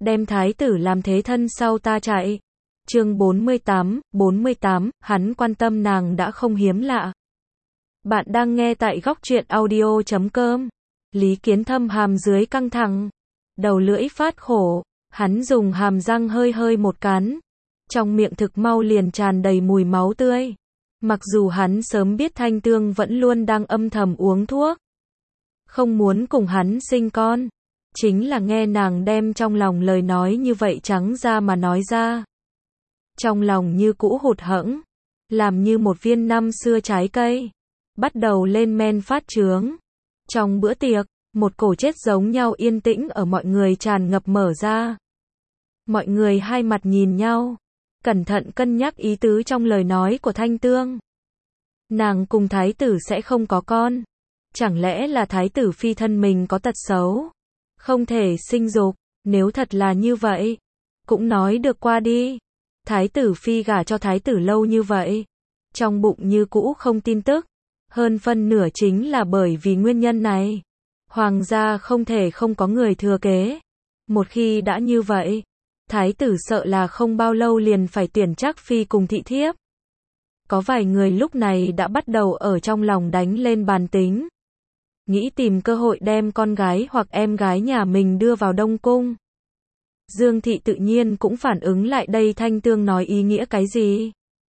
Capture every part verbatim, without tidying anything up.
đem thái tử làm thế thân sau ta chạy. Chương bốn mươi tám, bốn mươi tám, hắn quan tâm nàng đã không hiếm lạ. Bạn đang nghe tại góc truyện audio chấm com. Lý Kiến Thâm hàm dưới căng thẳng, đầu lưỡi phát khổ, hắn dùng hàm răng hơi hơi một cắn, trong miệng thực mau liền tràn đầy mùi máu tươi. Mặc dù hắn sớm biết Thanh Tương vẫn luôn đang âm thầm uống thuốc, không muốn cùng hắn sinh con, chính là nghe nàng đem trong lòng lời nói như vậy trắng ra mà nói ra. Trong lòng như cũ hụt hẫng, làm như một viên năm xưa trái cây, bắt đầu lên men phát trướng. Trong bữa tiệc, một cổ chết giống nhau yên tĩnh ở mọi người tràn ngập mở ra. Mọi người hai mặt nhìn nhau, cẩn thận cân nhắc ý tứ trong lời nói của Thanh Tương. Nàng cùng thái tử sẽ không có con. Chẳng lẽ là thái tử phi thân mình có tật xấu, không thể sinh dục? Nếu thật là như vậy, cũng nói được qua đi. Thái tử phi gả cho thái tử lâu như vậy, trong bụng như cũ không tin tức. Hơn phân nửa chính là bởi vì nguyên nhân này. Hoàng gia không thể không có người thừa kế. Một khi đã như vậy, thái tử sợ là không bao lâu liền phải tuyển Trác phi cùng thị thiếp. Có vài người lúc này đã bắt đầu ở trong lòng đánh lên bàn tính, nghĩ tìm cơ hội đem con gái hoặc em gái nhà mình đưa vào Đông Cung. Dương Thị tự nhiên cũng phản ứng lại đây Thanh Tương nói ý nghĩa cái gì.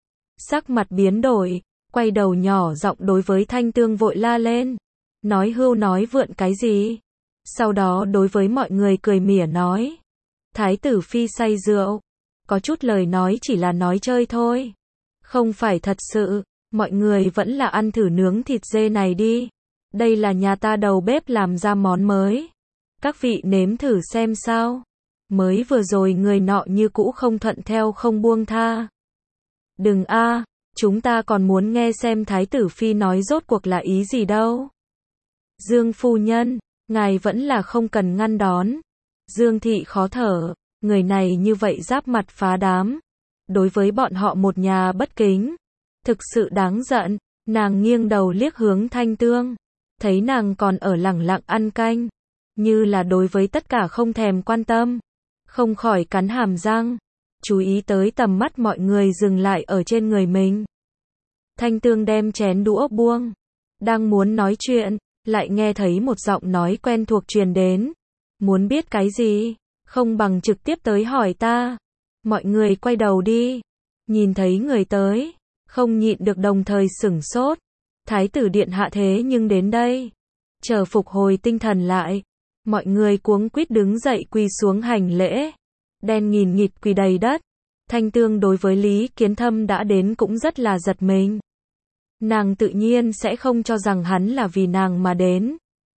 Sắc mặt biến đổi, quay đầu nhỏ giọng đối với Thanh Tương vội la lên, nói hưu nói vượn cái gì. Sau đó đối với mọi người cười mỉa nói, thái tử phi say rượu, có chút lời nói chỉ là nói chơi thôi, không phải thật sự. Mọi người vẫn là ăn thử nướng thịt dê này đi, đây là nhà ta đầu bếp làm ra món mới, các vị nếm thử xem sao. Mới vừa rồi người nọ như cũ không thuận theo không buông tha. Đừng a, chúng ta còn muốn nghe xem thái tử phi nói rốt cuộc là ý gì đâu. Dương phu nhân, ngài vẫn là không cần ngăn đón. Dương Thị khó thở, người này như vậy giáp mặt phá đám, đối với bọn họ một nhà bất kính, thực sự đáng giận. Nàng nghiêng đầu liếc hướng Thanh Tương, thấy nàng còn ở lẳng lặng ăn canh, như là đối với tất cả không thèm quan tâm, không khỏi cắn hàm răng, chú ý tới tầm mắt mọi người dừng lại ở trên người mình. Thanh Tương đem chén đũa buông, đang muốn nói chuyện, lại nghe thấy một giọng nói quen thuộc truyền đến. Muốn biết cái gì, không bằng trực tiếp tới hỏi ta. Mọi người quay đầu đi, nhìn thấy người tới, không nhịn được đồng thời sửng sốt. Thái tử điện hạ thế nhưng đến đây. Chờ phục hồi tinh thần lại, mọi người cuống quýt đứng dậy quỳ xuống hành lễ, đen nghìn nghịt quỳ đầy đất. Thanh Tương đối với Lý Kiến Thâm đã đến cũng rất là giật mình. Nàng tự nhiên sẽ không cho rằng hắn là vì nàng mà đến.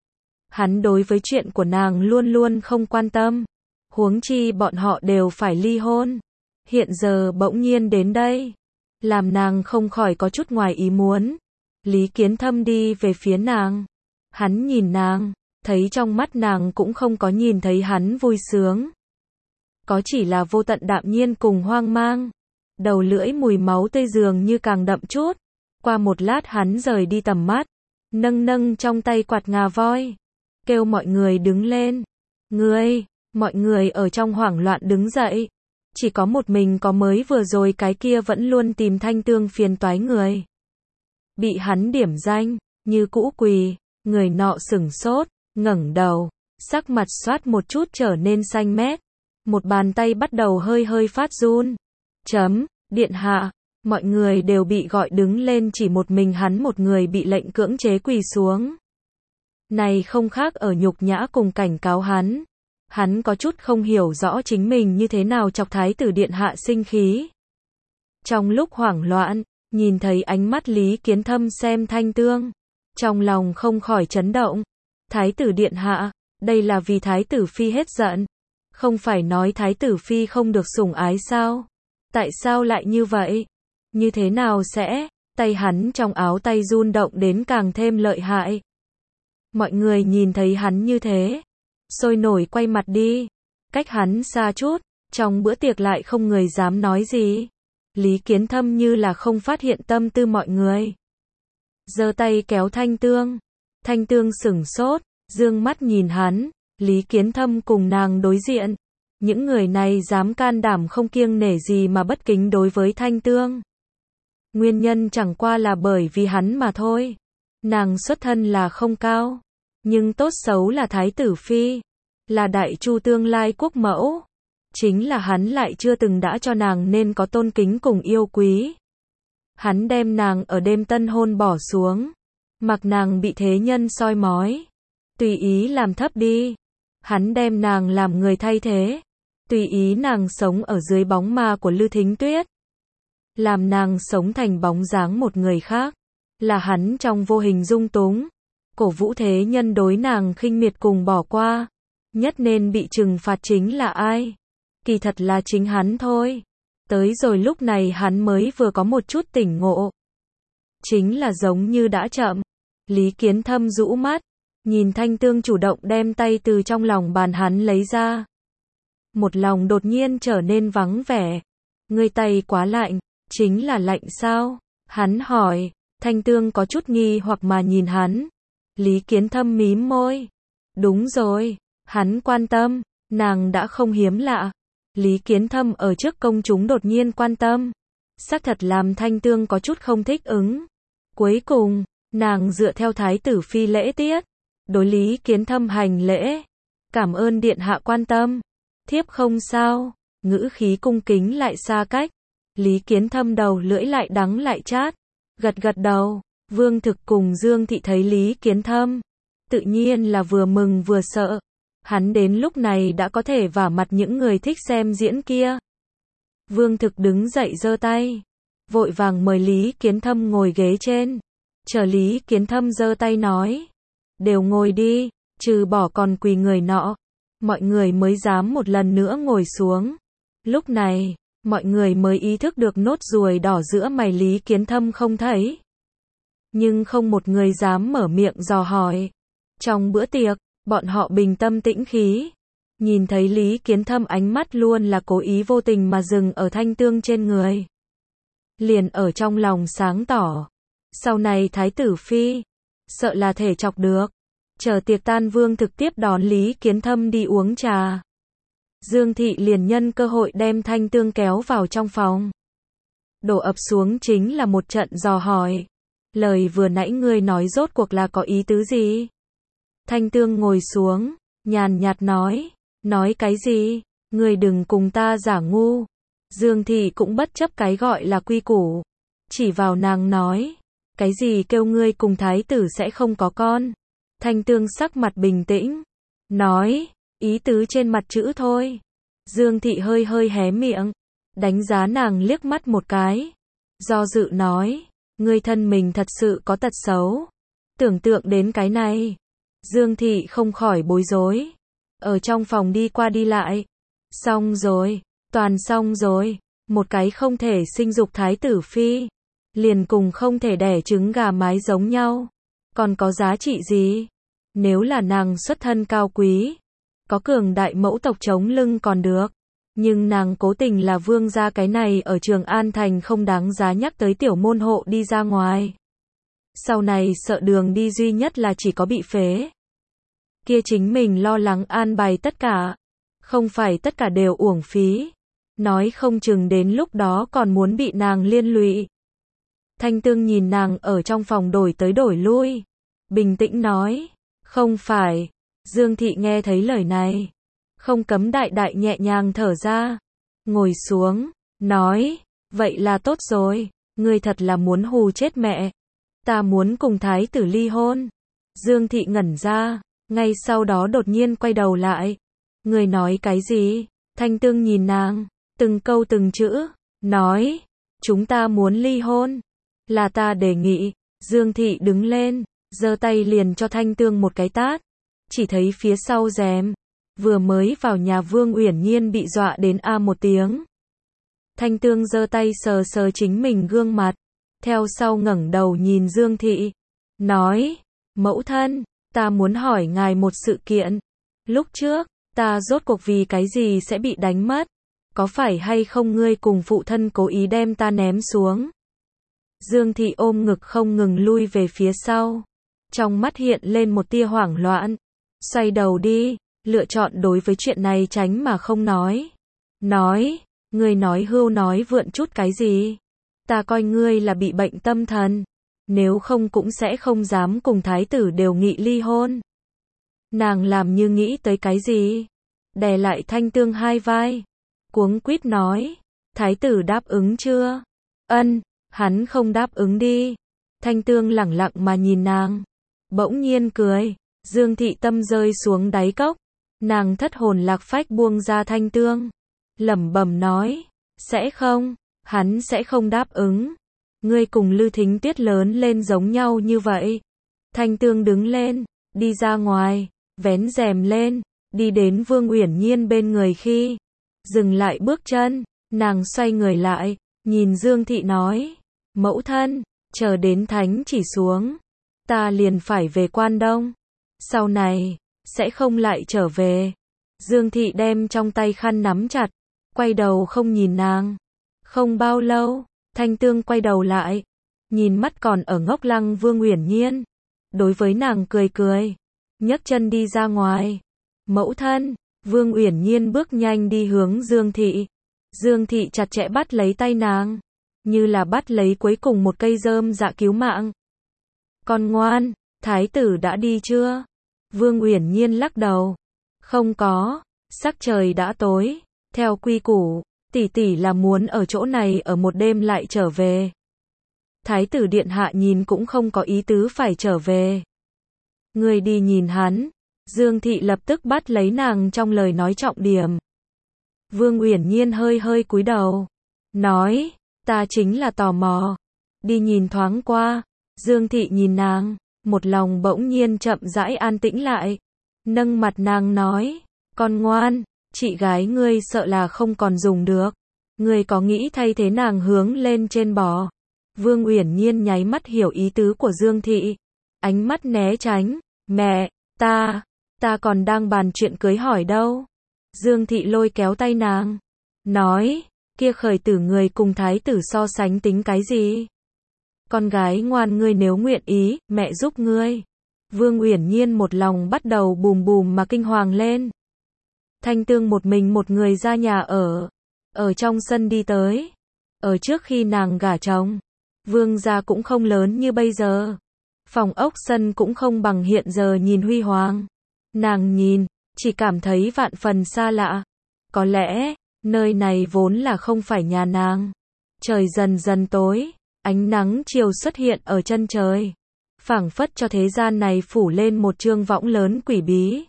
Hắn đối với chuyện của nàng luôn luôn không quan tâm, huống chi bọn họ đều phải ly hôn. Hiện giờ bỗng nhiên đến đây, làm nàng không khỏi có chút ngoài ý muốn. Lý Kiến Thâm đi về phía nàng, hắn nhìn nàng, thấy trong mắt nàng cũng không có nhìn thấy hắn vui sướng, có chỉ là vô tận đạm nhiên cùng hoang mang. Đầu lưỡi mùi máu tươi dường như càng đậm chút. Qua một lát hắn rời đi tầm mắt, nâng nâng trong tay quạt ngà voi, kêu mọi người đứng lên. Ngươi, mọi người ở trong hoảng loạn đứng dậy, chỉ có một mình có mới vừa rồi cái kia vẫn luôn tìm Thanh Tương phiền toái người. Bị hắn điểm danh, như cũ quỳ, người nọ sửng sốt, ngẩng đầu, sắc mặt xoát một chút trở nên xanh mét, một bàn tay bắt đầu hơi hơi phát run. Chấm, điện hạ, mọi người đều bị gọi đứng lên, chỉ một mình hắn một người bị lệnh cưỡng chế quỳ xuống. Này không khác ở nhục nhã cùng cảnh cáo hắn. Hắn có chút không hiểu rõ chính mình như thế nào chọc thái tử điện hạ sinh khí. Trong lúc hoảng loạn, nhìn thấy ánh mắt Lý Kiến Thâm xem Thanh Tương, trong lòng không khỏi chấn động. Thái tử điện hạ, đây là vì thái tử phi hết giận, không phải nói thái tử phi không được sủng ái sao? Tại sao lại như vậy? Như thế nào sẽ? Tay hắn trong áo tay run động đến càng thêm lợi hại. Mọi người nhìn thấy hắn như thế, sôi nổi quay mặt đi, cách hắn xa chút. Trong bữa tiệc lại không người dám nói gì. Lý Kiến Thâm như là không phát hiện tâm tư mọi người, giơ tay kéo Thanh Tương. Thanh Tương sửng sốt, dương mắt nhìn hắn. Lý Kiến Thâm cùng nàng đối diện, Những người này dám can đảm không kiêng nể gì mà bất kính đối với Thanh Tương. Nguyên nhân chẳng qua là bởi vì hắn mà thôi. Nàng xuất thân là không cao, nhưng tốt xấu là thái tử phi, là đại chu tương lai quốc mẫu. Chính là hắn lại chưa từng đã cho nàng nên có tôn kính cùng yêu quý. Hắn đem nàng ở đêm tân hôn bỏ xuống, mặc nàng bị thế nhân soi mói, tùy ý làm thấp đi. Hắn đem nàng làm người thay thế, tùy ý nàng sống ở dưới bóng ma của Lư Thính Tuyết, làm nàng sống thành bóng dáng một người khác. Là hắn trong vô hình dung túng, cổ vũ thế nhân đối nàng khinh miệt cùng bỏ qua. Nhất nên bị trừng phạt chính là ai? Kỳ thật là chính hắn thôi. Tới rồi lúc này hắn mới vừa có một chút tỉnh ngộ. Chính là giống như đã chậm. Lý Kiến Thâm rũ mắt, nhìn Thanh Tương chủ động đem tay từ trong lòng bàn hắn lấy ra. Một lòng đột nhiên trở nên vắng vẻ. Ngươi tay quá lạnh, chính là lạnh sao? Hắn hỏi. Thanh Tương có chút nghi hoặc mà nhìn hắn. Lý Kiến Thâm mím môi. Đúng rồi, hắn quan tâm, nàng đã không hiếm lạ. Lý Kiến Thâm ở trước công chúng đột nhiên quan tâm, xác thật làm Thanh Tương có chút không thích ứng. Cuối cùng, nàng dựa theo thái tử phi lễ tiết, đối Lý Kiến Thâm hành lễ. Cảm ơn điện hạ quan tâm. Thiếp không sao, ngữ khí cung kính lại xa cách. Lý Kiến Thâm đầu lưỡi lại đắng lại chát, gật gật đầu. Vương Thực cùng Dương Thị thấy Lý Kiến Thâm, tự nhiên là vừa mừng vừa sợ. Hắn đến lúc này đã có thể vả mặt những người thích xem diễn kia. Vương Thực đứng dậy giơ tay, vội vàng mời Lý Kiến Thâm ngồi ghế trên. Chờ Lý Kiến Thâm giơ tay nói, đều ngồi đi, trừ bỏ còn quỳ người nọ. Mọi người mới dám một lần nữa ngồi xuống. Lúc này, mọi người mới ý thức được nốt ruồi đỏ giữa mày Lý Kiến Thâm không thấy. Nhưng không một người dám mở miệng dò hỏi. Trong bữa tiệc, bọn họ bình tâm tĩnh khí. Nhìn thấy Lý Kiến Thâm ánh mắt luôn là cố ý vô tình mà dừng ở Thanh Tương trên người. Liền ở trong lòng sáng tỏ. Sau này thái tử phi, sợ là thể chọc được. Chờ tiệc tan Vương Thực tiếp đón Lý Kiến Thâm đi uống trà. Dương Thị liền nhân cơ hội đem Thanh Tương kéo vào trong phòng. Đổ ập xuống chính là một trận dò hỏi. Lời vừa nãy ngươi nói rốt cuộc là có ý tứ gì? Thanh Tương ngồi xuống, nhàn nhạt nói. Nói cái gì? Ngươi đừng cùng ta giả ngu. Dương Thị cũng bất chấp cái gọi là quy củ. Chỉ vào nàng nói. Cái gì kêu ngươi cùng thái tử sẽ không có con? Thanh Tương sắc mặt bình tĩnh. Nói, ý tứ trên mặt chữ thôi. Dương Thị hơi hơi hé miệng. Đánh giá nàng liếc mắt một cái. Do dự nói. Ngươi thân mình thật sự có tật xấu. Tưởng tượng đến cái này. Dương Thị không khỏi bối rối. Ở trong phòng đi qua đi lại. Xong rồi. Toàn xong rồi. Một cái không thể sinh dục thái tử phi. Liền cùng không thể đẻ trứng gà mái giống nhau. Còn có giá trị gì? Nếu là nàng xuất thân cao quý. Có cường đại mẫu tộc chống lưng còn được. Nhưng nàng cố tình là vương gia, cái này ở Trường An Thành không đáng giá nhắc tới tiểu môn hộ đi ra ngoài. Sau này sợ đường đi duy nhất là chỉ có bị phế. Kia chính mình lo lắng an bài tất cả. Không phải tất cả đều uổng phí. Nói không chừng đến lúc đó còn muốn bị nàng liên lụy. Thanh Tương nhìn nàng ở trong phòng đổi tới đổi lui. Bình tĩnh nói. Không phải. Dương Thị nghe thấy lời này. Không cấm đại đại nhẹ nhàng thở ra. Ngồi xuống. Nói. Vậy là tốt rồi. Ngươi thật là muốn hù chết mẹ. Ta muốn cùng thái tử ly hôn. Dương Thị ngẩn ra. Ngay sau đó đột nhiên quay đầu lại. Ngươi nói cái gì? Thanh Tương nhìn nàng. Từng câu từng chữ. Nói. Chúng ta muốn ly hôn. Là ta đề nghị. Dương Thị đứng lên. Giơ tay liền cho Thanh Tương một cái tát. Chỉ thấy phía sau rèm. Vừa mới vào nhà Vương Uyển Nhiên bị dọa đến a một tiếng. Thanh Tương giơ tay sờ sờ chính mình gương mặt. Theo sau ngẩng đầu nhìn Dương Thị. Nói. Mẫu thân. Ta muốn hỏi ngài một sự kiện. Lúc trước. Ta rốt cuộc vì cái gì sẽ bị đánh mất? Có phải hay không ngươi cùng phụ thân cố ý đem ta ném xuống? Dương Thị ôm ngực không ngừng lui về phía sau. Trong mắt hiện lên một tia hoảng loạn. Xoay đầu đi. lựa chọn đối với chuyện này tránh mà không nói. Nói, ngươi nói hưu nói vượn chút cái gì? Ta coi ngươi là bị bệnh tâm thần, nếu không cũng sẽ không dám cùng thái tử đều nghị ly hôn. Nàng làm như nghĩ tới cái gì? Đè lại Thanh Tương hai vai, cuống quýt nói, thái tử đáp ứng chưa? Ân, hắn không đáp ứng đi. Thanh Tương lẳng lặng mà nhìn nàng, bỗng nhiên cười, Dương Thị tâm rơi xuống đáy cốc, nàng thất hồn lạc phách buông ra Thanh Tương, lẩm bẩm nói, sẽ không, hắn sẽ không đáp ứng. Ngươi cùng Lư Thính Tuyết lớn lên giống nhau như vậy. Thanh Tương đứng lên, đi ra ngoài, vén rèm lên, đi đến Vương Uyển Nhiên bên người khi dừng lại bước chân, nàng xoay người lại, nhìn Dương Thị nói, mẫu thân, chờ đến thánh chỉ xuống, ta liền phải về Quan Đông, sau này sẽ không lại trở về. Dương Thị đem trong tay khăn nắm chặt, quay đầu không nhìn nàng. Không bao lâu, Thanh Tương quay đầu lại, nhìn mắt còn ở ngốc lăng Vương Uyển Nhiên, đối với nàng cười cười, nhấc chân đi ra ngoài. Mẫu thân, Vương Uyển Nhiên bước nhanh đi hướng Dương Thị. Dương Thị chặt chẽ bắt lấy tay nàng, như là bắt lấy cuối cùng một cây rơm dạ cứu mạng. Con ngoan, thái tử đã đi chưa? Vương Uyển Nhiên lắc đầu. Không có, sắc trời đã tối, theo quy củ, tỷ tỷ là muốn ở chỗ này ở một đêm lại trở về. Thái tử điện hạ nhìn cũng không có ý tứ phải trở về. Người đi nhìn hắn. Dương Thị lập tức bắt lấy nàng trong lời nói trọng điểm. Vương Uyển Nhiên hơi hơi cúi đầu, nói, ta chính là tò mò, đi nhìn thoáng qua. Dương Thị nhìn nàng, một lòng bỗng nhiên chậm rãi an tĩnh lại, nâng mặt nàng nói, con ngoan, chị gái ngươi sợ là không còn dùng được, ngươi có nghĩ thay thế nàng hướng lên trên bò? Vương Uyển Nhiên nháy mắt hiểu ý tứ của Dương Thị, ánh mắt né tránh, mẹ, ta, ta còn đang bàn chuyện cưới hỏi đâu. Dương Thị lôi kéo tay nàng, nói, kia khởi tử người cùng thái tử so sánh tính cái gì? Con gái ngoan ngươi nếu nguyện ý, mẹ giúp ngươi. Vương Uyển Nhiên một lòng bắt đầu bùm bùm mà kinh hoàng lên. Thanh Tương một mình một người ra nhà ở, ở trong sân đi tới. Ở trước khi nàng gả chồng, Vương gia cũng không lớn như bây giờ. Phòng ốc sân cũng không bằng hiện giờ nhìn huy hoàng. Nàng nhìn, chỉ cảm thấy vạn phần xa lạ. Có lẽ, nơi này vốn là không phải nhà nàng. Trời dần dần tối, ánh nắng chiều xuất hiện ở chân trời, phảng phất cho thế gian này phủ lên một trương võng lớn quỷ bí,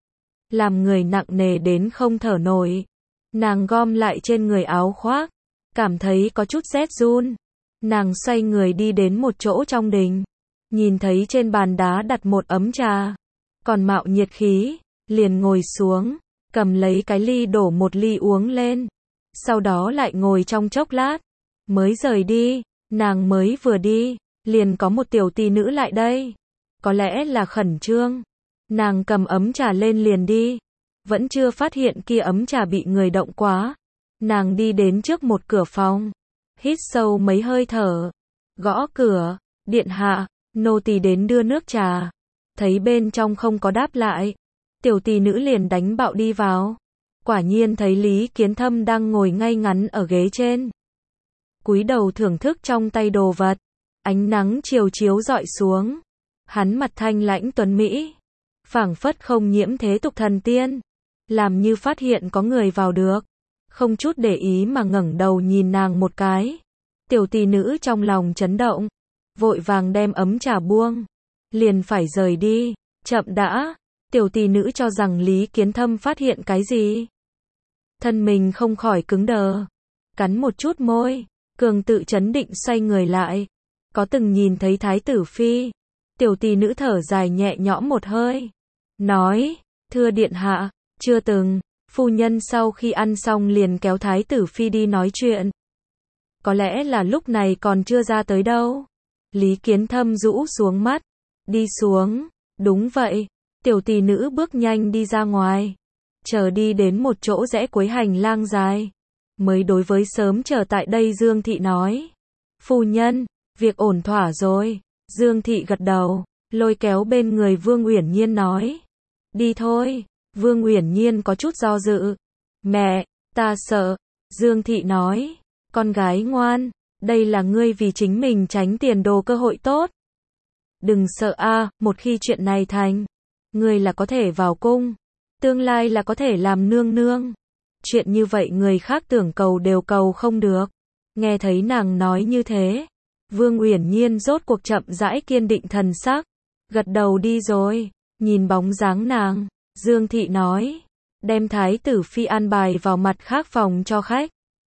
làm người nặng nề đến không thở nổi. Nàng gom lại trên người áo khoác, cảm thấy có chút rét run. Nàng xoay người đi đến một chỗ trong đình, nhìn thấy trên bàn đá đặt một ấm trà, còn mạo nhiệt khí, liền ngồi xuống, cầm lấy cái ly đổ một ly uống lên, sau đó lại ngồi trong chốc lát, mới rời đi. Nàng mới vừa đi, liền có một tiểu tỷ nữ lại đây, có lẽ là khẩn trương. Nàng cầm ấm trà lên liền đi, vẫn chưa phát hiện kia ấm trà bị người động quá. Nàng đi đến trước một cửa phòng, hít sâu mấy hơi thở, gõ cửa, điện hạ, nô tỳ đến đưa nước trà. Thấy bên trong không có đáp lại, tiểu tỷ nữ liền đánh bạo đi vào. Quả nhiên thấy Lý Kiến Thâm đang ngồi ngay ngắn ở ghế trên, cúi đầu thưởng thức trong tay đồ vật. Ánh nắng chiều chiếu rọi xuống, hắn mặt thanh lãnh tuấn mỹ, phảng phất không nhiễm thế tục thần tiên, làm như phát hiện có người vào được, không chút để ý mà ngẩng đầu nhìn nàng một cái. Tiểu tỷ nữ trong lòng chấn động, vội vàng đem ấm trà buông, liền phải rời đi. Chậm đã, tiểu tỷ nữ cho rằng Lý Kiến Thâm phát hiện cái gì, thân mình không khỏi cứng đờ, cắn một chút môi, cường tự chấn định xoay người lại. Có từng nhìn thấy thái tử phi? Tiểu tỷ nữ thở dài nhẹ nhõm một hơi, nói, thưa điện hạ, chưa từng. Phu nhân sau khi ăn xong liền kéo thái tử phi đi nói chuyện. Có lẽ là lúc này còn chưa ra tới đâu. Lý Kiến Thâm rũ xuống mắt, đi xuống. Đúng vậy. Tiểu tỷ nữ bước nhanh đi ra ngoài, chờ đi đến một chỗ rẽ cuối hành lang dài, mới đối với sớm chờ tại đây Dương Thị nói, phu nhân, việc ổn thỏa rồi. Dương Thị gật đầu, lôi kéo bên người Vương Uyển Nhiên nói, đi thôi. Vương Uyển Nhiên có chút do dự. Mẹ, ta sợ. Dương Thị nói. Con gái ngoan, đây là ngươi vì chính mình tránh tiền đồ cơ hội tốt. Đừng sợ a, một khi chuyện này thành, ngươi là có thể vào cung, tương lai là có thể làm nương nương. Chuyện như vậy người khác tưởng cầu đều cầu không được. Nghe thấy nàng nói như thế, Vương Uyển Nhiên rốt cuộc chậm rãi kiên định thần sắc, gật đầu đi rồi. Nhìn bóng dáng nàng, Dương Thị nói, đem thái tử phi an bài vào mặt khác phòng cho khách.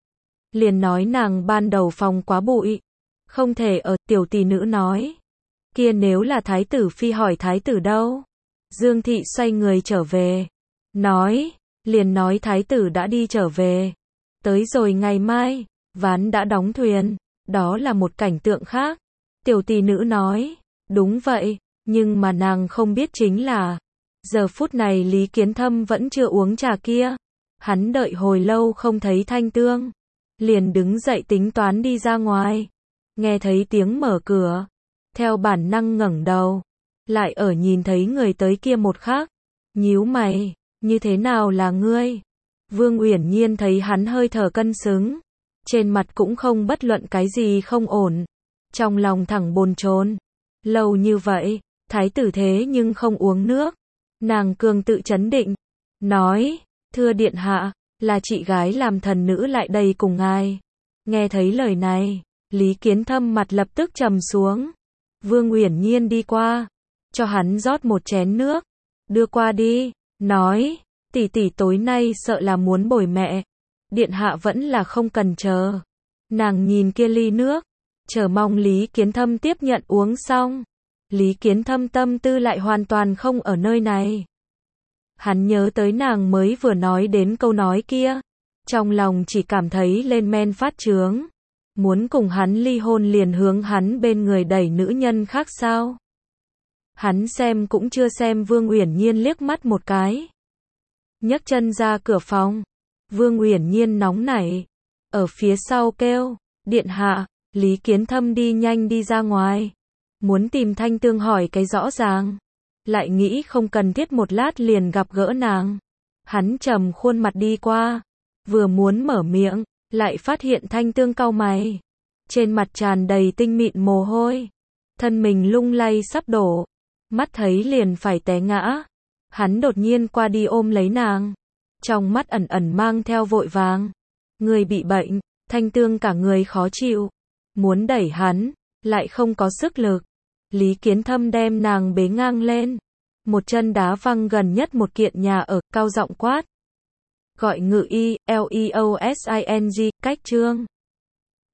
Liền nói nàng ban đầu phòng quá bụi, không thể ở. Tiểu tỷ nữ nói, kia nếu là thái tử phi hỏi thái tử đâu? Dương Thị xoay người trở về, nói, liền nói thái tử đã đi trở về, tới rồi ngày mai, ván đã đóng thuyền, đó là một cảnh tượng khác. Tiểu tỷ nữ nói, đúng vậy, nhưng mà nàng không biết chính là, giờ phút này Lý Kiến Thâm vẫn chưa uống trà kia. Hắn đợi hồi lâu không thấy Thanh Tương, liền đứng dậy tính toán đi ra ngoài. Nghe thấy tiếng mở cửa, theo bản năng ngẩng đầu, lại ở nhìn thấy người tới kia một khắc, nhíu mày, như thế nào là ngươi? Vương Uyển Nhiên thấy hắn hơi thở cân xứng, trên mặt cũng không bất luận cái gì không ổn, trong lòng thẳng bồn chồn. Lâu như vậy, thái tử thế nhưng không uống nước. Nàng cường tự trấn định, nói, thưa điện hạ, là chị gái làm thần nữ lại đây cùng ngài. Nghe thấy lời này, Lý Kiến Thâm mặt lập tức trầm xuống. Vương Uyển Nhiên đi qua, cho hắn rót một chén nước, đưa qua đi, nói, tỷ tỷ tối nay sợ là muốn bồi mẹ, điện hạ vẫn là không cần chờ. Nàng nhìn kia ly nước, chờ mong Lý Kiến Thâm tiếp nhận uống xong. Lý Kiến Thâm tâm tư lại hoàn toàn không ở nơi này. Hắn nhớ tới nàng mới vừa nói đến câu nói kia, trong lòng chỉ cảm thấy lên men phát chướng, muốn cùng hắn ly hôn liền hướng hắn bên người đẩy nữ nhân khác sao? Hắn xem cũng chưa xem Vương Uyển Nhiên liếc mắt một cái, nhấc chân ra cửa phòng. Vương Uyển Nhiên nóng nảy, ở phía sau kêu, điện hạ. Lý Kiến Thâm đi nhanh đi ra ngoài, muốn tìm Thanh Tương hỏi cái rõ ràng, lại nghĩ không cần thiết một lát liền gặp gỡ nàng. Hắn trầm khuôn mặt đi qua, vừa muốn mở miệng, lại phát hiện Thanh Tương cau mày, trên mặt tràn đầy tinh mịn mồ hôi, thân mình lung lay sắp đổ, mắt thấy liền phải té ngã. Hắn đột nhiên qua đi ôm lấy nàng, trong mắt ẩn ẩn mang theo vội vàng. Người bị bệnh. Thanh Tương cả người khó chịu, muốn đẩy hắn, lại không có sức lực. Lý Kiến Thâm đem nàng bế ngang lên, một chân đá văng gần nhất một kiện nhà ở, cao giọng quát. Gọi ngự y, L E O S I N G, cách trương.